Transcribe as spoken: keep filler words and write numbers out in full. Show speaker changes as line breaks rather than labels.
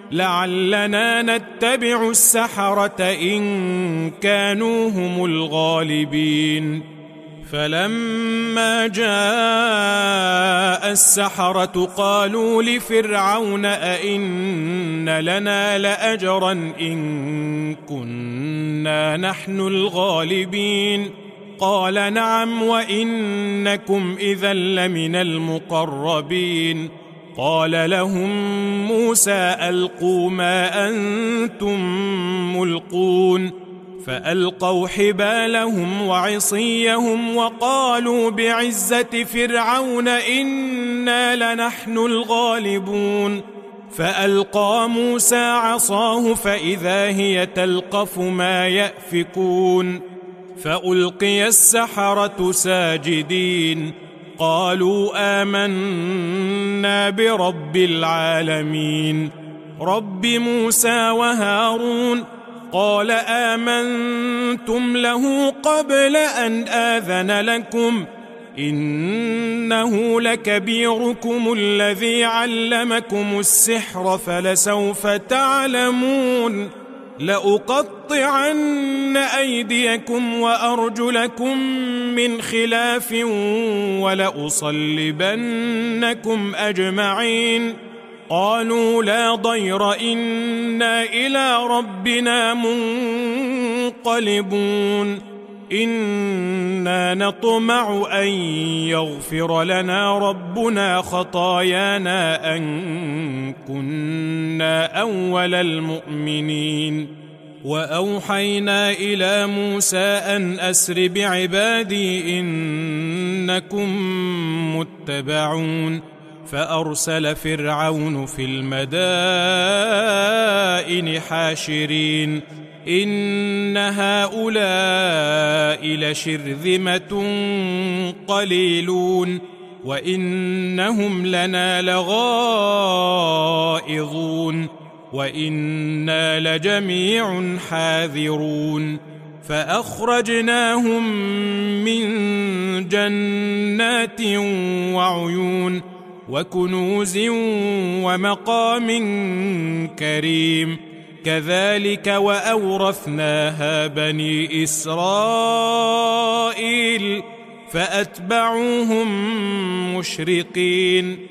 لعلنا نتبع السحرة إن كانوا هم الغالبين. فلما جاء السحرة قالوا لفرعون أئن لنا لأجرا إن كنا نحن الغالبين. قال نعم وإنكم إذا لمن المقربين. قال لهم موسى ألقوا ما أنتم ملقون. فألقوا حبالهم وعصيهم وقالوا بعزة فرعون إنا لنحن الغالبون. فألقى موسى عصاه فإذا هي تلقف ما يأفكون. فألقي السحرة ساجدين قالوا آمنا برب العالمين رب موسى وهارون. قال آمنتم له قبل أن آذن لكم إنه لكبيركم الذي علمكم السحر فلسوف تعلمون. لأقطعن أيديكم وأرجلكم من خلاف ولأصلبنكم أجمعين. قالوا لا ضير إنا إلى ربنا منقلبون. إنا نطمع أن يغفر لنا ربنا خطايانا أن كنا أول المؤمنين. وأوحينا إلى موسى أن أسر بعبادي إنكم متبعون. فأرسل فرعون في المدائن حاشرين إن هؤلاء لشرذمة قليلون وإنهم لنا لغائظون وإنا لجميع حاذرون. فأخرجناهم من جنات وعيون وكنوز ومقام كريم. كذلك وأورثناها بني إسرائيل فأتبعوهم مشرقين.